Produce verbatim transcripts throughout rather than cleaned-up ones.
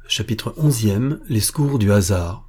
Chapitre onzième. Les secours du hasard.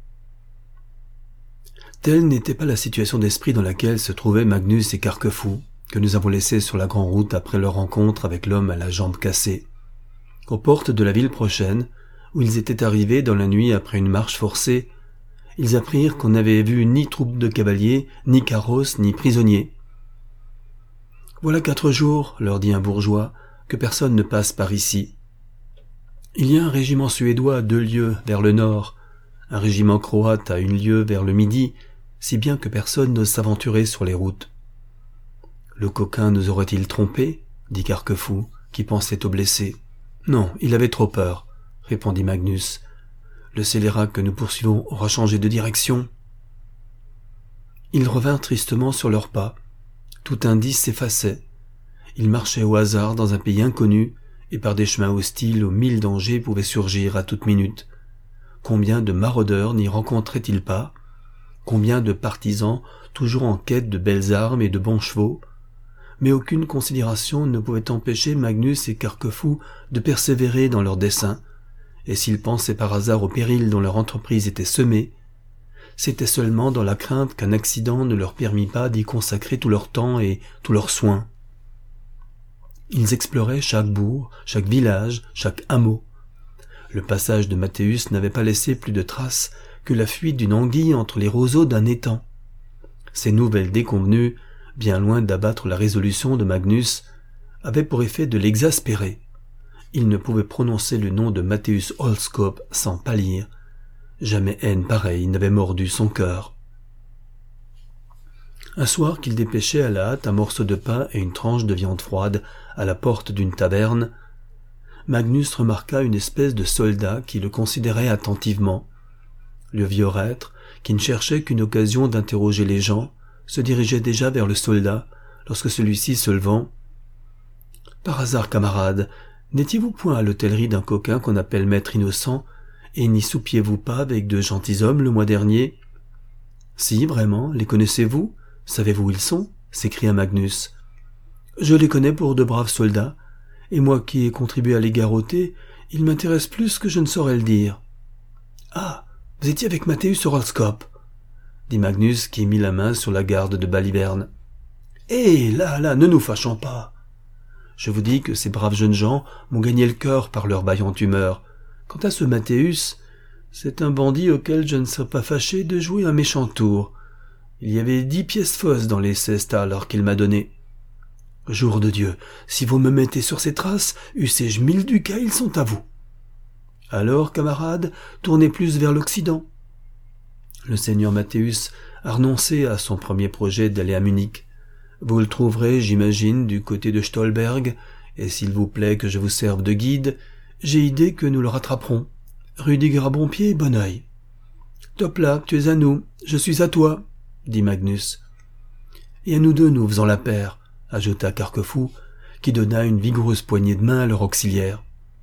Telle n'était pas la situation d'esprit dans laquelle se trouvaient Magnus et Carquefou, que nous avons laissés sur la grande route après leur rencontre avec l'homme à la jambe cassée. Aux portes de la ville prochaine, où ils étaient arrivés dans la nuit après une marche forcée, ils apprirent qu'on n'avait vu ni troupe de cavaliers, ni carrosse, ni prisonniers. « Voilà quatre jours, leur dit un bourgeois, que personne ne passe par ici. Il y a un régiment suédois à deux lieues vers le nord, un régiment croate à une lieue vers le midi, si bien que personne n'ose s'aventurer sur les routes. »« Le coquin nous aurait-il trompés ?» dit Carquefou, qui pensait aux blessés. « Non, il avait trop peur, » répondit Magnus. « Le scélérat que nous poursuivons aura changé de direction. » Ils revinrent tristement sur leurs pas. Tout indice s'effaçait. Ils marchaient au hasard dans un pays inconnu, et par des chemins hostiles où mille dangers pouvaient surgir à toute minute. Combien de maraudeurs n'y rencontraient-ils pas? Combien de partisans toujours en quête de belles armes et de bons chevaux? Mais aucune considération ne pouvait empêcher Magnus et Carquefou de persévérer dans leur dessein, et s'ils pensaient par hasard au péril dont leur entreprise était semée, c'était seulement dans la crainte qu'un accident ne leur permît pas d'y consacrer tout leur temps et tous leurs soins. Ils exploraient chaque bourg, chaque village, chaque hameau. Le passage de Mathéus n'avait pas laissé plus de traces que la fuite d'une anguille entre les roseaux d'un étang. Ces nouvelles déconvenues, bien loin d'abattre la résolution de Magnus, avaient pour effet de l'exaspérer. Il ne pouvait prononcer le nom de Mathéus Holzkopf sans pâlir. Jamais haine pareille n'avait mordu son cœur. Un soir qu'il dépêchait à la hâte un morceau de pain et une tranche de viande froide à la porte d'une taverne, Magnus remarqua une espèce de soldat qui le considérait attentivement. Le vieux reître, qui ne cherchait qu'une occasion d'interroger les gens, se dirigeait déjà vers le soldat, lorsque celui-ci se levant. « Par hasard, camarade, n'étiez-vous point à l'hôtellerie d'un coquin qu'on appelle Maître Innocent, et n'y soupiez-vous pas avec de gentilshommes le mois dernier ?»« Si, vraiment, les connaissez-vous ? Savez-vous où ils sont ?» s'écria Magnus. « Je les connais pour de braves soldats, et moi qui ai contribué à les garrotter, ils m'intéressent plus que je ne saurais le dire. »« Ah, vous étiez avec Mathéus Holzkopf » dit Magnus qui mit la main sur la garde de Baliverne. « Eh, là, là, ne nous fâchons pas. Je vous dis que ces braves jeunes gens m'ont gagné le cœur par leur baillante humeur. Quant à ce Mathéus, c'est un bandit auquel je ne serais pas fâché de jouer un méchant tour. Il y avait dix pièces fausses dans les seize thalers qu'il m'a donnés. Jour de Dieu, si vous me mettez sur ces traces, eussé-je mille ducats, ils sont à vous. Alors, camarades, tournez plus vers l'Occident. Le seigneur Mathéus a renoncé à son premier projet d'aller à Munich. Vous le trouverez, j'imagine, du côté de Stolberg, et s'il vous plaît que je vous serve de guide, j'ai idée que nous le rattraperons. Rudiger à bon pied et bon œil. Top là, tu es à nous, je suis à toi, dit Magnus. Et à nous deux nous faisons la paire, ajouta Carquefou, qui donna une vigoureuse poignée de main à leur auxiliaire.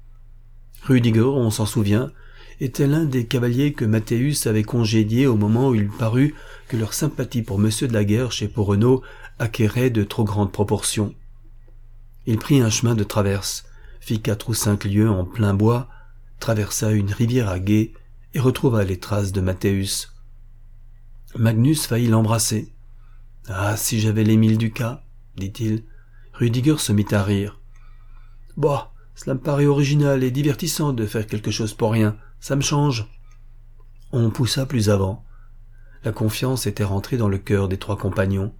Rudiger, on s'en souvient, était l'un des cavaliers que Mathéus avait congédiés au moment où il parut que leur sympathie pour Monsieur de la Guerre chez Porreneau acquérait de trop grandes proportions. Il prit un chemin de traverse, fit quatre ou cinq lieues en plein bois, traversa une rivière à gué et retrouva les traces de Mathéus. Magnus faillit l'embrasser. « Ah, si j'avais les mille ducats !» dit-il. Rudiger se mit à rire. « Bah, cela me paraît original et divertissant de faire quelque chose pour rien, ça me change. » On poussa plus avant. La confiance était rentrée dans le cœur des trois compagnons.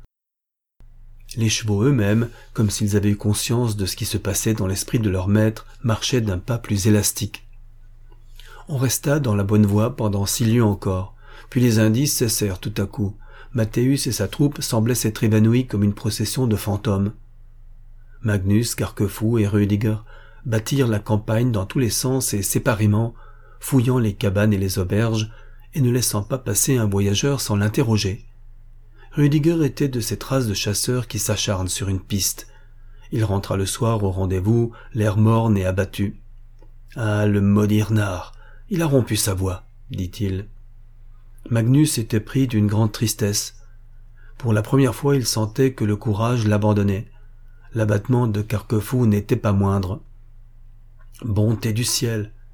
Les chevaux eux-mêmes, comme s'ils avaient eu conscience de ce qui se passait dans l'esprit de leur maître, marchaient d'un pas plus élastique. On resta dans la bonne voie pendant six lieues encore, puis les indices cessèrent tout à coup. Mathéus et sa troupe semblaient s'être évanouis comme une procession de fantômes. Magnus, Carquefou et Rudiger battirent la campagne dans tous les sens et séparément, fouillant les cabanes et les auberges, et ne laissant pas passer un voyageur sans l'interroger. Rudiger était de ces traces de chasseurs qui s'acharnent sur une piste. Il rentra le soir au rendez-vous, l'air morne et abattu. « Ah, le maudit renard, il a rompu sa voix, » dit-il. Magnus était pris d'une grande tristesse. Pour la première fois, il sentait que le courage l'abandonnait. L'abattement de Carquefou n'était pas moindre. « Bonté du ciel !»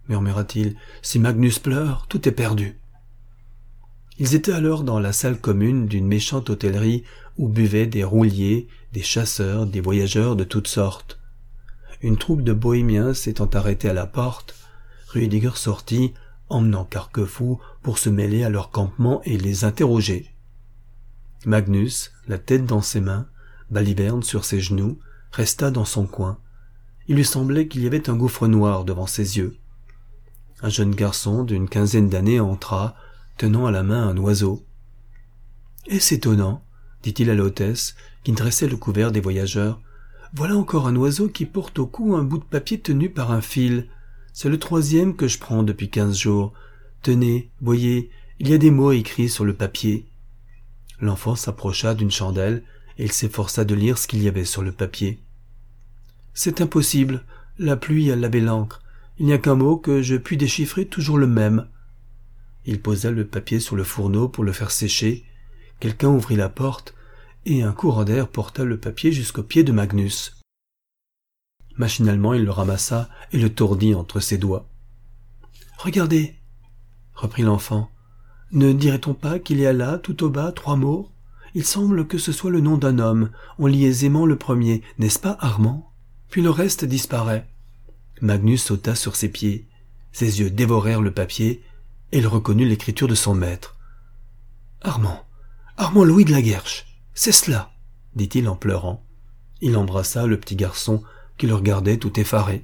murmura-t-il. Si Magnus pleure, tout est perdu. Ils étaient alors dans la salle commune d'une méchante hôtellerie où buvaient des rouliers, des chasseurs, des voyageurs de toutes sortes. Une troupe de bohémiens s'étant arrêtée à la porte, Rudiger sortit, emmenant Carquefou pour se mêler à leur campement et les interroger. Magnus, la tête dans ses mains, Baliverne sur ses genoux, resta dans son coin. Il lui semblait qu'il y avait un gouffre noir devant ses yeux. Un jeune garçon d'une quinzaine d'années entra, tenant à la main un oiseau. « Est-ce étonnant ?» dit-il à l'hôtesse, qui dressait le couvert des voyageurs. « Voilà encore un oiseau qui porte au cou un bout de papier tenu par un fil. C'est le troisième que je prends depuis quinze jours. Tenez, voyez, il y a des mots écrits sur le papier. » L'enfant s'approcha d'une chandelle et il s'efforça de lire ce qu'il y avait sur le papier. « C'est impossible, la pluie a lavé l'encre. Il n'y a qu'un mot que je puis déchiffrer, toujours le même. » Il posa le papier sur le fourneau pour le faire sécher. Quelqu'un ouvrit la porte et un courant d'air porta le papier jusqu'aux pieds de Magnus. Machinalement, il le ramassa et le tordit entre ses doigts. « Regardez !» reprit l'enfant. « Ne dirait-on pas qu'il y a là, tout au bas, trois mots ? Il semble que ce soit le nom d'un homme. On lit aisément le premier, n'est-ce pas, Armand ? Puis le reste disparaît. » Magnus sauta sur ses pieds. Ses yeux dévorèrent le papier et il reconnut l'écriture de son maître. « Armand, Armand Louis de la Guerche, c'est cela !» dit-il en pleurant. Il embrassa le petit garçon qui le regardait tout effaré.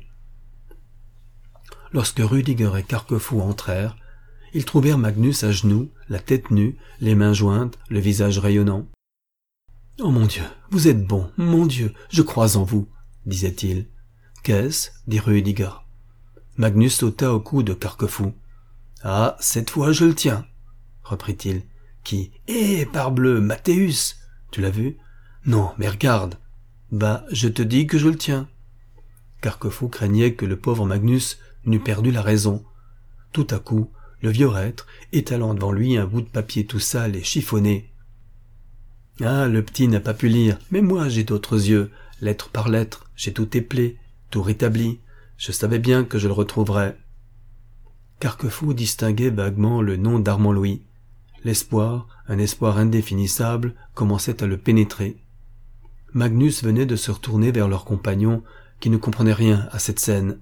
Lorsque Rudiger et Carquefou entrèrent, ils trouvèrent Magnus à genoux, la tête nue, les mains jointes, le visage rayonnant. « Oh mon Dieu, vous êtes bon, mon Dieu, je crois en vous !» disait-il. « Qu'est-ce » dit Rudiger. Magnus sauta au cou de Carquefou. « Ah, cette fois je le tiens !» reprit-il. « Qui ? Eh, parbleu, Mathéus ! Tu l'as vu ? Non, mais regarde. Bah, je te dis que je le tiens. » Carquefou craignait que le pauvre Magnus n'eût perdu la raison. Tout à coup, le vieux reître, étalant devant lui un bout de papier tout sale et chiffonné. « Ah, le petit n'a pas pu lire, mais moi j'ai d'autres yeux. Lettre par lettre, j'ai tout éplé, tout rétabli. Je savais bien que je le retrouverais. » Carquefou distinguait vaguement le nom d'Armand Louis. L'espoir, un espoir indéfinissable, commençait à le pénétrer. Magnus venait de se retourner vers leur compagnon, qui ne comprenait rien à cette scène.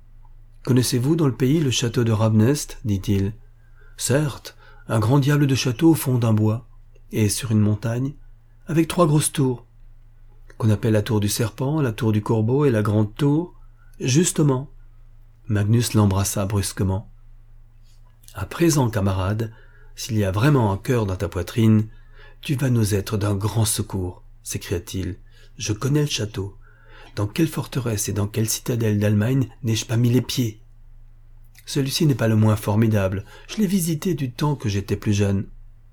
« Connaissez-vous dans le pays le château de Rabnest ?» dit-il. « Certes, un grand diable de château au fond d'un bois, et sur une montagne, avec trois grosses tours, qu'on appelle la tour du serpent, la tour du corbeau et la grande tour. Justement. » Magnus l'embrassa brusquement. « À présent, camarade, s'il y a vraiment un cœur dans ta poitrine, tu vas nous être d'un grand secours, s'écria-t-il. Je connais le château. Dans quelle forteresse et dans quelle citadelle d'Allemagne n'ai-je pas mis les pieds? Celui-ci n'est pas le moins formidable. Je l'ai visité du temps que j'étais plus jeune.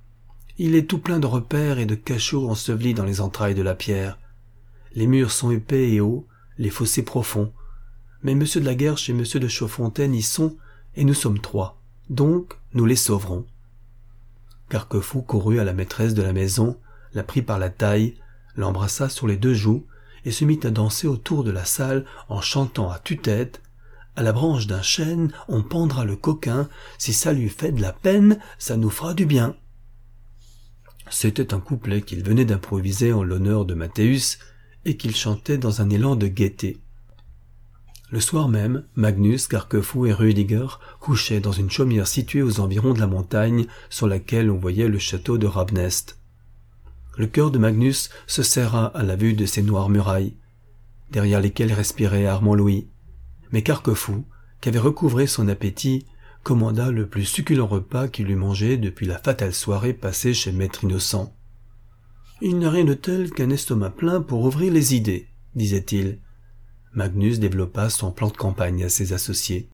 Il est tout plein de repères et de cachots ensevelis dans les entrailles de la pierre. Les murs sont épais et hauts, les fossés profonds. Mais monsieur de la Guerche et monsieur de Chaudfontaine y sont, et nous sommes trois. Donc, nous les sauverons. » Carquefou courut à la maîtresse de la maison, la prit par la taille, l'embrassa sur les deux joues et se mit à danser autour de la salle en chantant à tue-tête « À la branche d'un chêne, on pendra le coquin, si ça lui fait de la peine, ça nous fera du bien. » C'était un couplet qu'il venait d'improviser en l'honneur de Mathéus et qu'il chantait dans un élan de gaieté. Le soir même, Magnus, Carquefou et Rudiger couchaient dans une chaumière située aux environs de la montagne sur laquelle on voyait le château de Rabnest. Le cœur de Magnus se serra à la vue de ces noires murailles, derrière lesquelles respirait Armand Louis. Mais Carquefou, qui avait recouvré son appétit, commanda le plus succulent repas qu'il eût mangé depuis la fatale soirée passée chez Maître Innocent. « Il n'y a rien de tel qu'un estomac plein pour ouvrir les idées, » disait-il. Magnus développa son plan de campagne à ses associés.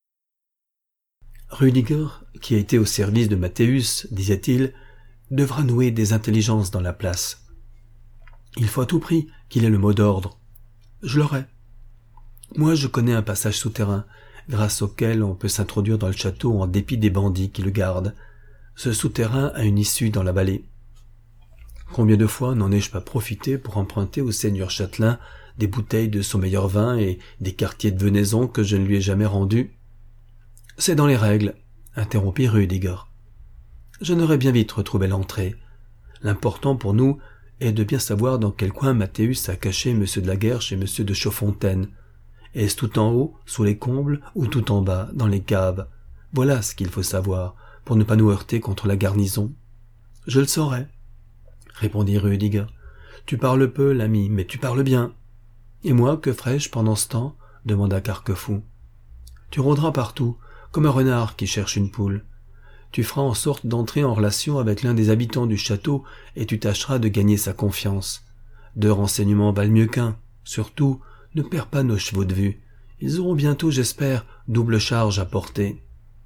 Rudiger, qui a été au service de Mathéus, disait-il, devra nouer des intelligences dans la place. Il faut à tout prix qu'il ait le mot d'ordre. Je l'aurai. Moi, je connais un passage souterrain, grâce auquel on peut s'introduire dans le château en dépit des bandits qui le gardent. Ce souterrain a une issue dans la vallée. Combien de fois n'en ai-je pas profité pour emprunter au seigneur châtelain des bouteilles de son meilleur vin et des quartiers de venaison que je ne lui ai jamais rendus? C'est dans les règles, interrompit Rudiger. Je n'aurais bien vite retrouvé l'entrée. L'important pour nous est de bien savoir dans quel coin Mathéus a caché Monsieur de la Guerche et Monsieur de Chaudfontaine. Est-ce tout en haut, sous les combles, ou tout en bas, dans les caves? Voilà ce qu'il faut savoir, pour ne pas nous heurter contre la garnison. Je le saurai, répondit Rudiger. Tu parles peu, l'ami, mais tu parles bien. Et moi, que ferai-je pendant ce temps? Demanda Carquefou. Tu rôderas partout, comme un renard qui cherche une poule. Tu feras en sorte d'entrer en relation avec l'un des habitants du château et tu tâcheras de gagner sa confiance. Deux renseignements valent mieux qu'un. Surtout, ne perds pas nos chevaux de vue. Ils auront bientôt, j'espère, double charge à porter.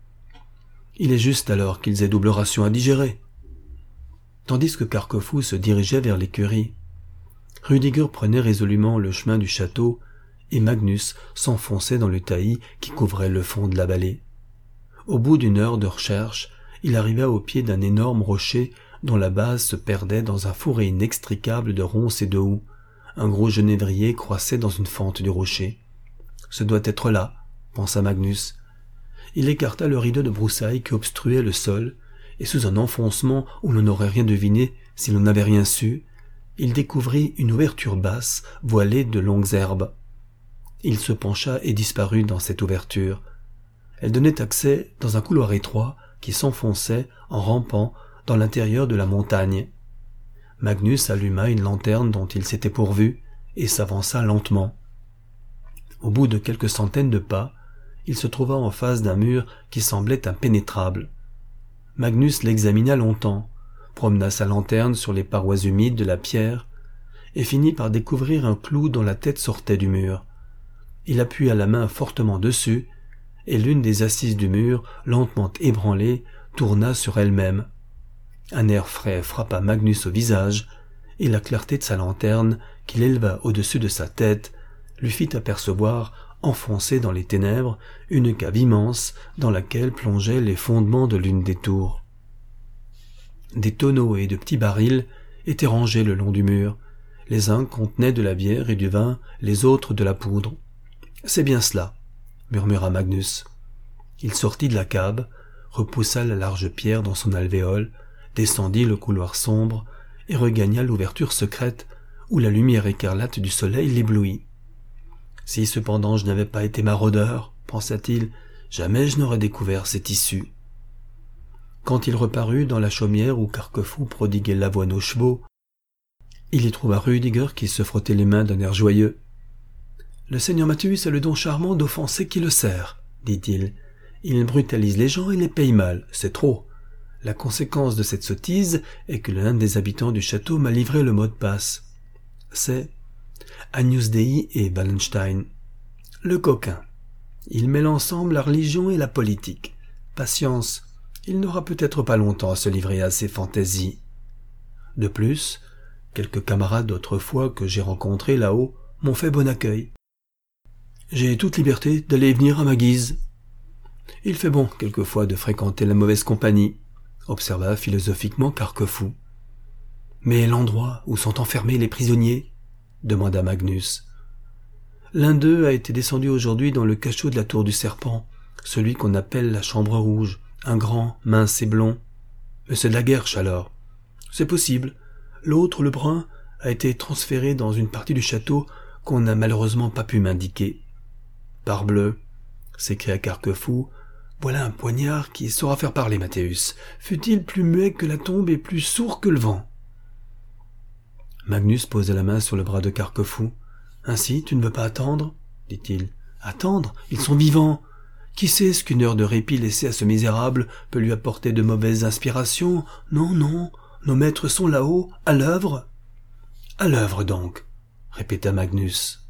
Il est juste alors qu'ils aient double ration à digérer. Tandis que Carquefou se dirigeait vers l'écurie, Rudiger prenait résolument le chemin du château et Magnus s'enfonçait dans le taillis qui couvrait le fond de la vallée. Au bout d'une heure de recherche, il arriva au pied d'un énorme rocher dont la base se perdait dans un fourré inextricable de ronces et de houx. Un gros genévrier croissait dans une fente du rocher. « Ce doit être là, » pensa Magnus. Il écarta le rideau de broussailles qui obstruait le sol, et sous un enfoncement où l'on n'aurait rien deviné si l'on n'avait rien su, il découvrit une ouverture basse voilée de longues herbes. Il se pencha et disparut dans cette ouverture. Elle donnait accès dans un couloir étroit qui s'enfonçait en rampant dans l'intérieur de la montagne. Magnus alluma une lanterne dont il s'était pourvu et s'avança lentement. Au bout de quelques centaines de pas, il se trouva en face d'un mur qui semblait impénétrable. Magnus l'examina longtemps, promena sa lanterne sur les parois humides de la pierre et finit par découvrir un clou dont la tête sortait du mur. Il appuya la main fortement dessus et l'une des assises du mur, lentement ébranlée, tourna sur elle-même. Un air frais frappa Magnus au visage, et la clarté de sa lanterne, qu'il éleva au-dessus de sa tête, lui fit apercevoir, enfoncée dans les ténèbres, une cave immense dans laquelle plongeaient les fondements de l'une des tours. Des tonneaux et de petits barils étaient rangés le long du mur. Les uns contenaient de la bière et du vin, les autres de la poudre. « C'est bien cela », murmura Magnus. Il sortit de la cave, repoussa la large pierre dans son alvéole, descendit le couloir sombre et regagna l'ouverture secrète où la lumière écarlate du soleil l'éblouit. Si cependant je n'avais pas été maraudeur, pensa-t-il, jamais je n'aurais découvert cette issue. Quand il reparut dans la chaumière où Carquefou prodiguait l'avoine aux chevaux, il y trouva Rudiger qui se frottait les mains d'un air joyeux. « Le seigneur Mathéus a le don charmant d'offenser qui le sert, » dit-il. « Il brutalise les gens et les paye mal, c'est trop. La conséquence de cette sottise est que l'un des habitants du château m'a livré le mot de passe. C'est Agnus Dei et Wallenstein. Le coquin. Il mêle ensemble la religion et la politique. Patience, il n'aura peut-être pas longtemps à se livrer à ses fantaisies. De plus, quelques camarades d'autrefois que j'ai rencontrés là-haut m'ont fait bon accueil. J'ai toute liberté d'aller et venir à ma guise. Il fait bon, quelquefois, de fréquenter la mauvaise compagnie, observa philosophiquement Carquefou. Mais l'endroit où sont enfermés les prisonniers, demanda Magnus. L'un d'eux a été descendu aujourd'hui dans le cachot de la tour du serpent, celui qu'on appelle la chambre rouge, un grand, mince et blond. Monsieur de la Guerche, alors. C'est possible. L'autre, le brun, a été transféré dans une partie du château qu'on n'a malheureusement pas pu m'indiquer. Parbleu, s'écria Carquefou, voilà un poignard qui saura faire parler Mathéus. Fût-il plus muet que la tombe et plus sourd que le vent. Magnus posa la main sur le bras de Carquefou. Ainsi, tu ne veux pas attendre, dit-il. Attendre? Ils sont vivants. Qui sait ce qu'une heure de répit laissée à ce misérable peut lui apporter de mauvaises inspirations? Non, non, nos maîtres sont là-haut, à l'œuvre. À l'œuvre donc, répéta Magnus.